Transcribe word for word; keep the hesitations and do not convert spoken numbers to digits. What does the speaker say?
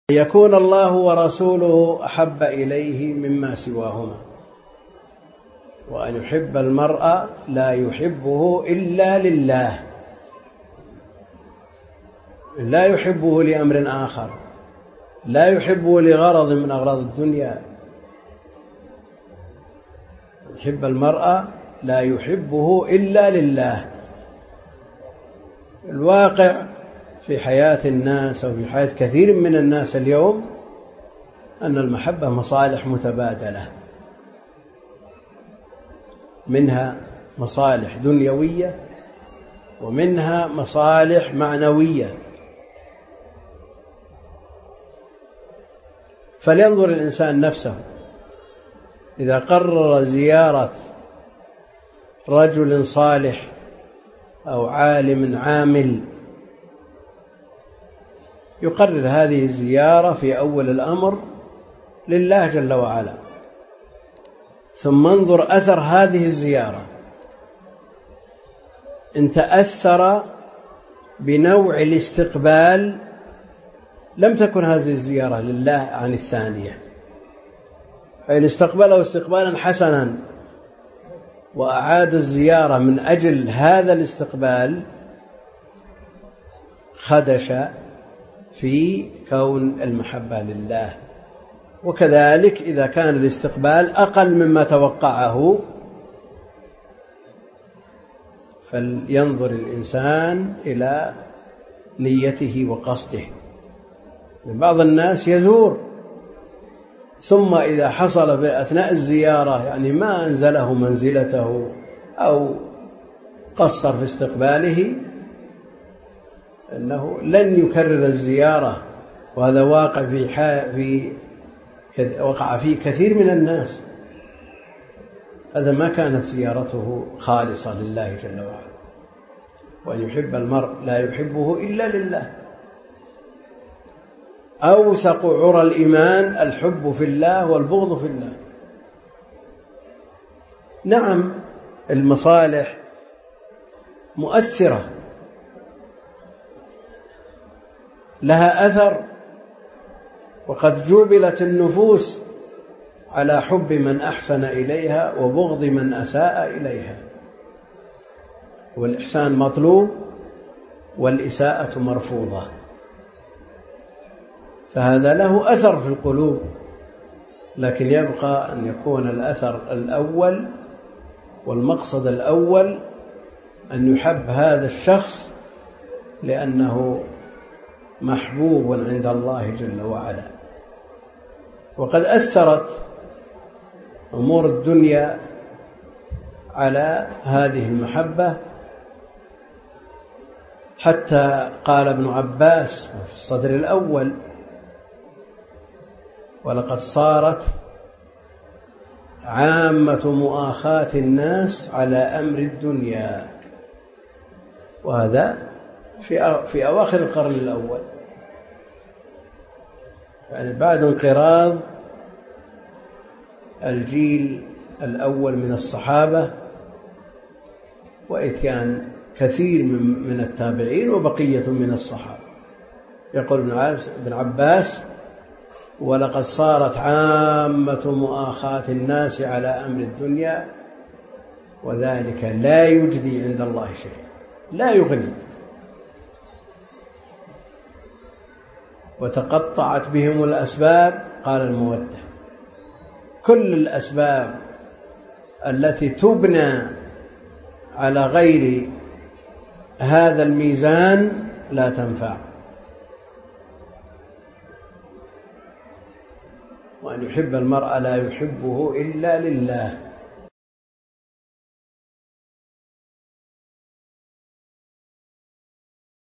يكون الله ورسوله أحب إليه مما سواهما، وأن يحب المرء لا يحبه إلا لله، لا يحبه لأمر آخر، لا يحبه لغرض من أغراض الدنيا. يحب المرء لا يحبه إلا لله. الواقع في حياة الناس أو في حياة كثير من الناس اليوم أن المحبة مصالح متبادلة، منها مصالح دنيوية ومنها مصالح معنوية. فلينظر الإنسان نفسه إذا قرر زيارة رجل صالح أو عالم عامل، يقرر هذه الزيارة في أول الأمر لله جل وعلا، ثم انظر أثر هذه الزيارة. إن تأثر بنوع الاستقبال لم تكن هذه الزيارة لله عن الثانية. فإن استقبله استقبالا حسنا وأعاد الزيارة من أجل هذا الاستقبال خدش في كون المحبة لله. وكذلك إذا كان الاستقبال أقل مما توقعه فلينظر الإنسان إلى نيته وقصده. بعض الناس يزور ثم إذا حصل في أثناء الزيارة يعني ما أنزله منزلته أو قصر في استقباله أنه لن يكرر الزيارة، وهذا واقع في, في وقع فيه كثير من الناس. هذا ما كانت زيارته خالصة لله جل وعلا. وأن يحب المرء لا يحبه إلا لله. أوثق عرى الإيمان الحب في الله والبغض في الله. نعم المصالح مؤثرة، لها أثر، وقد جبلت النفوس على حب من أحسن إليها وبغض من أساء إليها، والإحسان مطلوب والإساءة مرفوضة. فهذا له أثر في القلوب، لكن يبقى أن يكون الأثر الأول والمقصد الأول أن يحب هذا الشخص لأنه محبوب عند الله جل وعلا. وقد أثرت أمور الدنيا على هذه المحبة، حتى قال ابن عباس في الصدر الأول: ولقد صارت عامة مؤاخاة الناس على أمر الدنيا. وهذا في في أواخر القرن الأول، يعني بعد انقراض الجيل الأول من الصحابة وإتيان كثير من التابعين وبقية من الصحابة. يقول ابن عباس: ولقد صارت عامة مؤاخاة الناس على أمر الدنيا وذلك لا يجدي عند الله شيء، لا يغني. وتقطعت بهم الأسباب، قال المودة: كل الأسباب التي تبنى على غير هذا الميزان لا تنفع. وأن يحب المرء لا يحبه إلا لله.